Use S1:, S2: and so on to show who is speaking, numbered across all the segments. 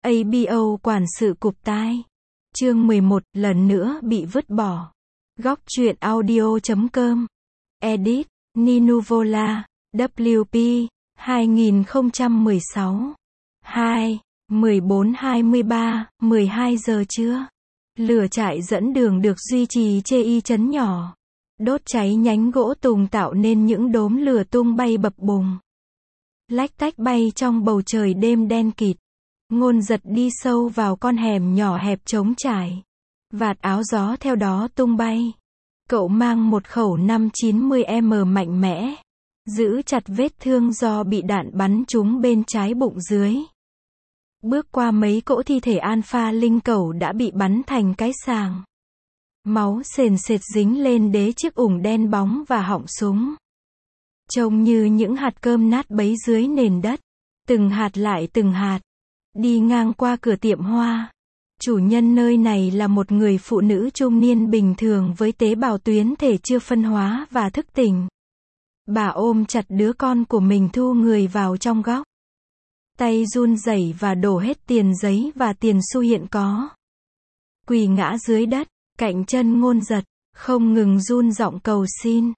S1: ABO quản sự cụp tai. Chương 11, lần nữa bị vứt bỏ. Góc truyện audio.com. Edit, Ninuvola, WP, 2016. 14:23, 12 giờ trưa. Lửa trại dẫn đường được duy trì chê chấn nhỏ. Đốt cháy nhánh gỗ tùng tạo nên những đốm lửa tung bay bập bùng. Lách tách bay trong bầu trời đêm đen kịt. Ngôn Giật đi sâu vào con hẻm nhỏ hẹp trống trải. Vạt áo gió theo đó tung bay. Cậu mang một khẩu 590mm mạnh mẽ. Giữ chặt vết thương do bị đạn bắn trúng bên trái bụng dưới. Bước qua mấy cỗ thi thể alpha linh cẩu đã bị bắn thành cái sàng. Máu sền sệt dính lên đế chiếc ủng đen bóng và họng súng. Trông như những hạt cơm nát bấy dưới nền đất. Từng hạt lại từng hạt. Đi ngang qua cửa tiệm hoa. Chủ nhân nơi này là một người phụ nữ trung niên bình thường với tế bào tuyến thể chưa phân hóa và thức tỉnh. Bà ôm chặt đứa con của mình thu người vào trong góc. Tay run rẩy và đổ hết tiền giấy và tiền xu hiện có. Quỳ ngã dưới đất, cạnh chân Ngôn Giật, không ngừng run giọng cầu xin.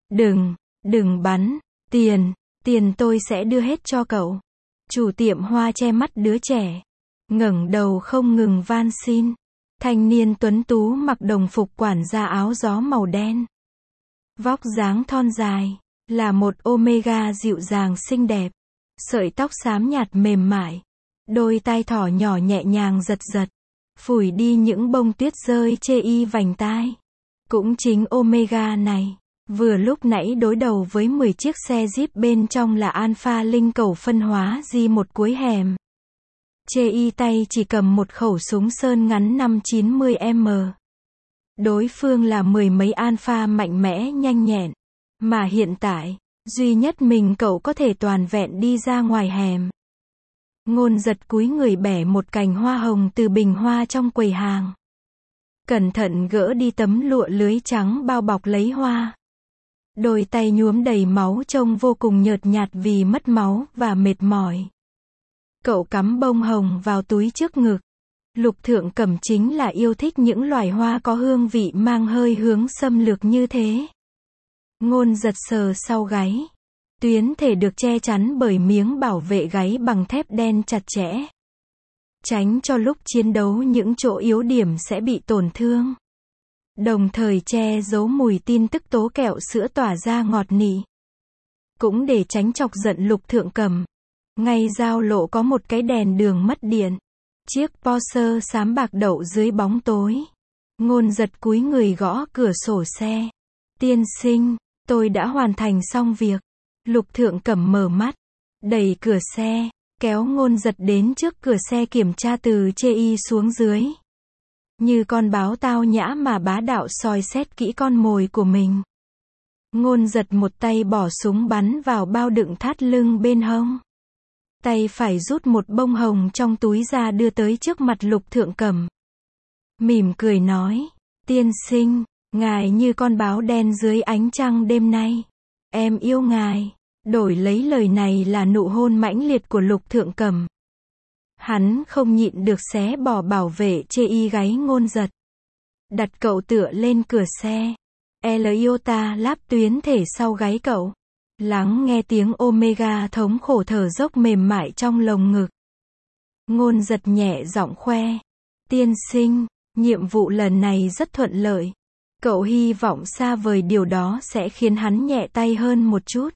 S1: Đừng bắn, tiền tôi sẽ đưa hết cho cậu. Chủ tiệm hoa che mắt đứa trẻ. Ngẩng đầu không ngừng van xin. Thanh niên tuấn tú mặc đồng phục quản gia áo gió màu đen. Vóc dáng thon dài, là một Omega dịu dàng xinh đẹp. Sợi tóc xám nhạt mềm mại. Đôi tai thỏ nhỏ nhẹ nhàng giật giật. Phủi đi những bông tuyết rơi chê vành tai. Cũng chính Omega này, vừa lúc nãy đối đầu với 10 chiếc xe Jeep bên trong là alpha linh cẩu phân hóa di một cuối hẻm. Chê tay chỉ cầm một khẩu súng sơn ngắn 590mm. Đối phương là 10 mấy alpha mạnh mẽ nhanh nhẹn. Mà hiện tại, duy nhất mình cậu có thể toàn vẹn đi ra ngoài hẻm. Ngôn Giật cúi người bẻ một cành hoa hồng từ bình hoa trong quầy hàng. Cẩn thận gỡ đi tấm lụa lưới trắng bao bọc lấy hoa. Đôi tay nhuốm đầy máu trông vô cùng nhợt nhạt vì mất máu và mệt mỏi. Cậu cắm bông hồng vào túi trước ngực. Lục Thượng Cẩm chính là yêu thích những loài hoa có hương vị mang hơi hướng xâm lược như thế. Ngôn Giật sờ sau gáy. Tuyến thể được che chắn bởi miếng bảo vệ gáy bằng thép đen chặt chẽ. Tránh cho lúc chiến đấu những chỗ yếu điểm sẽ bị tổn thương. Đồng thời che giấu mùi tin tức tố kẹo sữa tỏa ra ngọt nị. Cũng để tránh chọc giận Lục Thượng Cẩm. Ngay giao lộ có một cái đèn đường mất điện. Chiếc Porsche xám bạc đậu dưới bóng tối. Ngôn Giật cúi người gõ cửa sổ xe. Tiên sinh, tôi đã hoàn thành xong việc. Lục Thượng Cẩm mở mắt, đẩy cửa xe, kéo Ngôn Giật đến trước cửa xe kiểm tra từ chê xuống dưới. Như con báo tao nhã mà bá đạo soi xét kỹ con mồi của mình. Ngôn Giật một tay bỏ súng bắn vào bao đựng thắt lưng bên hông. Tay phải rút một bông hồng trong túi ra đưa tới trước mặt Lục Thượng Cẩm. Mỉm cười nói, tiên sinh, ngài như con báo đen dưới ánh trăng đêm nay. Em yêu ngài. Đổi lấy lời này là nụ hôn mãnh liệt của Lục Thượng Cẩm. Hắn không nhịn được xé bỏ bảo vệ chê gáy Ngôn Giật. Đặt cậu tựa lên cửa xe. Eliota láp tuyến thể sau gáy cậu. Lắng nghe tiếng Omega thống khổ thở dốc mềm mại trong lồng ngực. Ngôn Giật nhẹ giọng khoe. Tiên sinh, nhiệm vụ lần này rất thuận lợi. Cậu hy vọng xa vời điều đó sẽ khiến hắn nhẹ tay hơn một chút.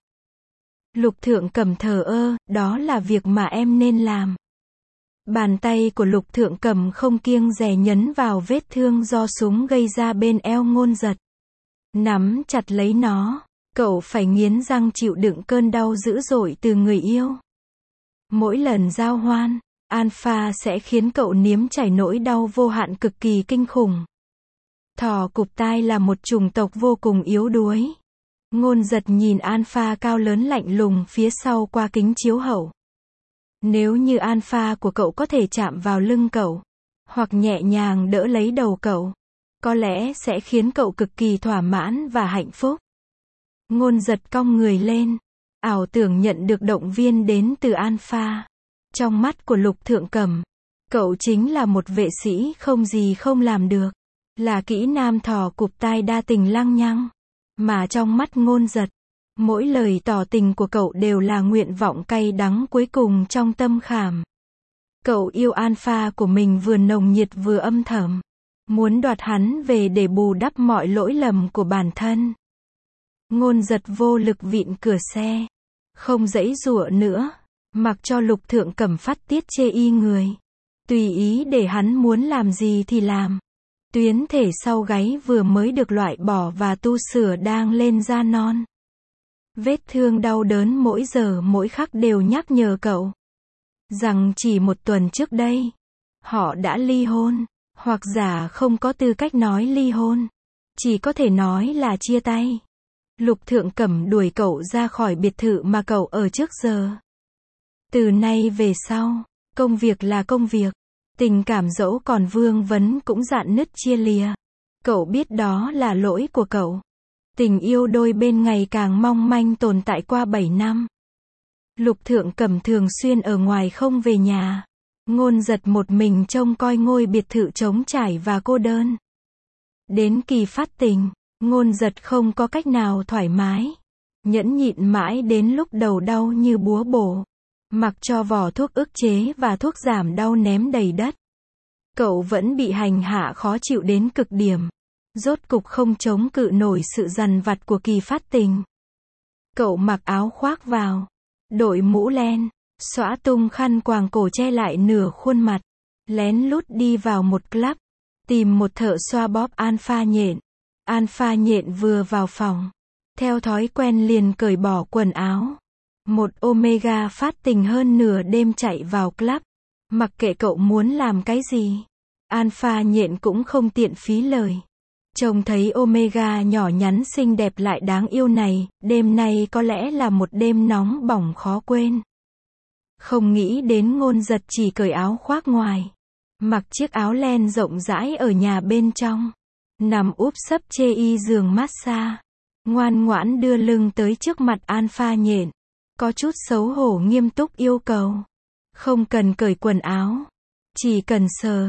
S1: Lục Thượng Cẩm thờ ơ, đó là việc mà em nên làm. Bàn tay của Lục Thượng Cẩm không kiêng dè nhấn vào vết thương do súng gây ra bên eo Ngôn Giật. Nắm chặt lấy nó, cậu phải nghiến răng chịu đựng cơn đau dữ dội từ người yêu. Mỗi lần giao hoan, alpha sẽ khiến cậu nếm trải nỗi đau vô hạn cực kỳ kinh khủng. Thỏ cụp tai là một chủng tộc vô cùng yếu đuối. Ngôn Giật nhìn alpha cao lớn lạnh lùng phía sau qua kính chiếu hậu. Nếu như alpha của cậu có thể chạm vào lưng cậu, hoặc nhẹ nhàng đỡ lấy đầu cậu, có lẽ sẽ khiến cậu cực kỳ thỏa mãn và hạnh phúc. Ngôn Giật cong người lên, ảo tưởng nhận được động viên đến từ alpha. Trong mắt của Lục Thượng Cẩm, Cậu chính là một vệ sĩ không gì không làm được. Là kỹ nam thò cụp tai đa tình lăng nhăng. Mà trong mắt Ngôn Giật, mỗi lời tỏ tình của cậu đều là nguyện vọng cay đắng cuối cùng trong tâm khảm. Cậu yêu alpha của mình vừa nồng nhiệt vừa âm thầm. Muốn đoạt hắn về để bù đắp mọi lỗi lầm của bản thân. Ngôn Giật vô lực vịn cửa xe. Không giãy giụa nữa. Mặc cho Lục Thượng Cẩm phát tiết chê y người. Tùy ý để hắn muốn làm gì thì làm. Tuyến thể sau gáy vừa mới được loại bỏ và tu sửa đang lên da non. Vết thương đau đớn mỗi giờ mỗi khắc đều nhắc nhở cậu. Rằng chỉ một tuần trước đây, họ đã ly hôn. Hoặc giả không có tư cách nói ly hôn. Chỉ có thể nói là chia tay. Lục Thượng Cẩm đuổi cậu ra khỏi biệt thự mà cậu ở trước giờ. Từ nay về sau, công việc là công việc. Tình cảm dẫu còn vương vấn cũng rạn nứt chia lìa. Cậu biết đó là lỗi của cậu. Tình yêu đôi bên ngày càng mong manh tồn tại qua 7 năm. Lục Thượng Cẩm thường xuyên ở ngoài không về nhà. Ngôn Giật một mình trông coi ngôi biệt thự trống trải và cô đơn. Đến kỳ phát tình, Ngôn Giật không có cách nào thoải mái. Nhẫn nhịn mãi đến lúc đầu đau như búa bổ. Mặc cho vỏ thuốc ức chế và thuốc giảm đau ném đầy đất. Cậu vẫn bị hành hạ khó chịu đến cực điểm. Rốt cục không chống cự nổi sự dằn vặt của kỳ phát tình. Cậu mặc áo khoác vào. Đội mũ len. Xõa tung khăn quàng cổ che lại nửa khuôn mặt. Lén lút đi vào một club. Tìm một thợ xoa bóp alpha nhện. Alpha nhện vừa vào phòng. Theo thói quen liền cởi bỏ quần áo. Một Omega phát tình hơn nửa đêm chạy vào club. Mặc kệ cậu muốn làm cái gì. Alpha nhện cũng không tiện phí lời. Trông thấy Omega nhỏ nhắn xinh đẹp lại đáng yêu này, đêm nay có lẽ là một đêm nóng bỏng khó quên. Không nghĩ đến Ngôn Giật chỉ cởi áo khoác ngoài. Mặc chiếc áo len rộng rãi ở nhà bên trong. Nằm úp sấp chê y giường massage. Ngoan ngoãn đưa lưng tới trước mặt alpha nhện. Có chút xấu hổ nghiêm túc yêu cầu. Không cần cởi quần áo. Chỉ cần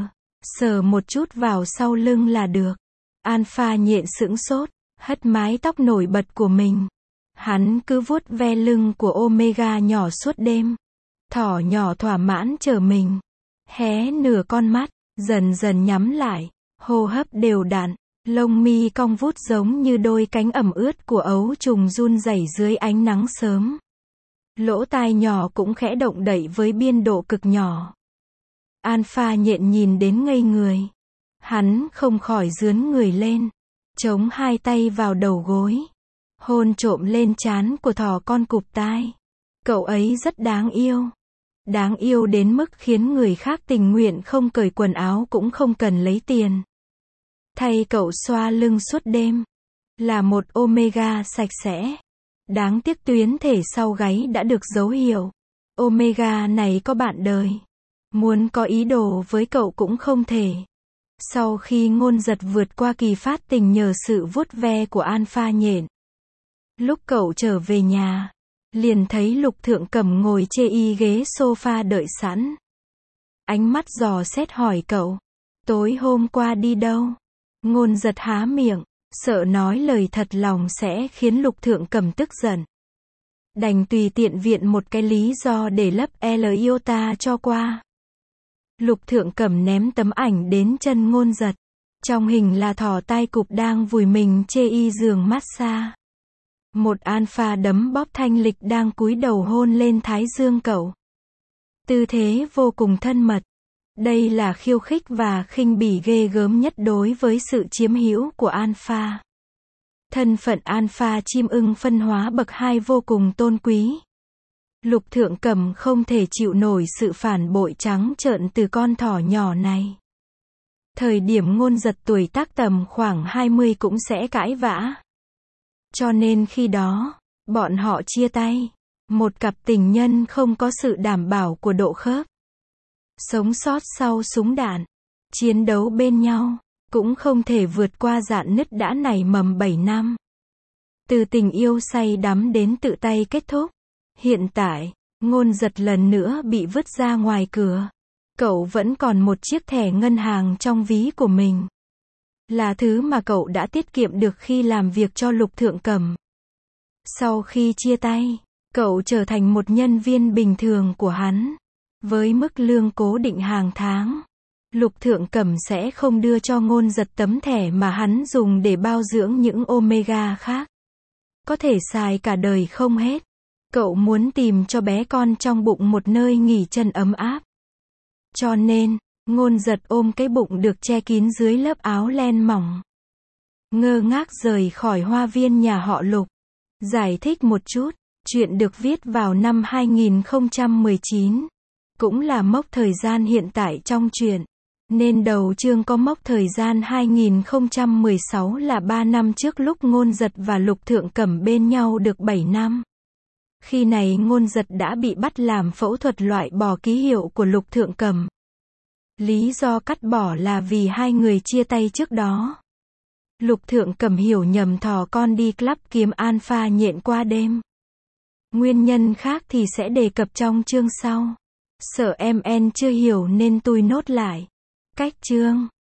S1: sờ một chút vào sau lưng là được. Alpha nhện sững sốt, hất mái tóc nổi bật của mình. Hắn cứ vuốt ve lưng của Omega nhỏ suốt đêm. Thỏ nhỏ thỏa mãn chờ mình. Hé nửa con mắt, dần dần nhắm lại. Hô hấp đều đặn. Lông mi cong vút giống như đôi cánh ẩm ướt của ấu trùng run rẩy dưới ánh nắng sớm. Lỗ tai nhỏ cũng khẽ động đậy với biên độ cực nhỏ. Alpha nhện nhìn đến ngây người. Hắn không khỏi rướn người lên. Chống hai tay vào đầu gối. Hôn trộm lên trán của thỏ con cụp tai. Cậu ấy rất đáng yêu. Đáng yêu đến mức khiến người khác tình nguyện không cởi quần áo cũng không cần lấy tiền. Thay cậu xoa lưng suốt đêm. Là một Omega sạch sẽ. Đáng tiếc tuyến thể sau gáy đã được dấu hiệu. Omega này có bạn đời. Muốn có ý đồ với cậu cũng không thể. Sau khi Ngôn Giật vượt qua kỳ phát tình nhờ sự vuốt ve của alpha nhện. Lúc cậu trở về nhà, liền thấy Lục Thượng Cẩm ngồi chê y ghế sofa đợi sẵn. Ánh mắt dò xét hỏi cậu. Tối hôm qua đi đâu? Ngôn Giật há miệng, sợ nói lời thật lòng sẽ khiến Lục Thượng Cẩm tức giận. Đành tùy tiện viện một cái lý do để lấp L iota cho qua. Lục Thượng Cẩm ném tấm ảnh đến chân Ngôn Giật. Trong hình là thỏ tai cụp đang vùi mình chê y giường massage. Một alpha đấm bóp thanh lịch đang cúi đầu hôn lên thái dương cậu. Tư thế vô cùng thân mật. Đây là khiêu khích và khinh bỉ ghê gớm nhất đối với sự chiếm hữu của alpha. Thân phận alpha chim ưng phân hóa bậc 2 vô cùng tôn quý. Lục Thượng Cẩm không thể chịu nổi sự phản bội trắng trợn từ con thỏ nhỏ này. Thời điểm Ngôn Giật tuổi tác tầm khoảng 20 cũng sẽ cãi vã. Cho nên khi đó, bọn họ chia tay. Một cặp tình nhân không có sự đảm bảo của độ khớp. Sống sót sau súng đạn. Chiến đấu bên nhau. Cũng không thể vượt qua rạn nứt đã nảy mầm 7 năm. Từ tình yêu say đắm đến tự tay kết thúc. Hiện tại, Ngôn Giật lần nữa bị vứt ra ngoài cửa. Cậu vẫn còn một chiếc thẻ ngân hàng trong ví của mình. Là thứ mà cậu đã tiết kiệm được khi làm việc cho Lục Thượng Cẩm. Sau khi chia tay, cậu trở thành một nhân viên bình thường của hắn. Với mức lương cố định hàng tháng, Lục Thượng Cẩm sẽ không đưa cho Ngôn Giật tấm thẻ mà hắn dùng để bao dưỡng những omega khác. Có thể xài cả đời không hết. Cậu muốn tìm cho bé con trong bụng một nơi nghỉ chân ấm áp. Cho nên, Ngôn Giật ôm cái bụng được che kín dưới lớp áo len mỏng. Ngơ ngác rời khỏi hoa viên nhà họ Lục. Giải thích một chút, chuyện được viết vào năm 2019. Cũng là mốc thời gian hiện tại trong truyện. Nên đầu chương có mốc thời gian 2016 là 3 năm trước lúc Ngôn Giật và Lục Thượng Cẩm bên nhau được 7 năm. Khi này Ngôn Giật đã bị bắt làm phẫu thuật loại bỏ ký hiệu của Lục Thượng Cẩm. Lý do cắt bỏ là vì hai người chia tay trước đó. Lục Thượng Cẩm hiểu nhầm thò con đi club kiếm alpha nhện qua đêm. Nguyên nhân khác thì sẽ đề cập trong chương sau. Sợ em chưa hiểu nên tôi nốt lại. Cách chương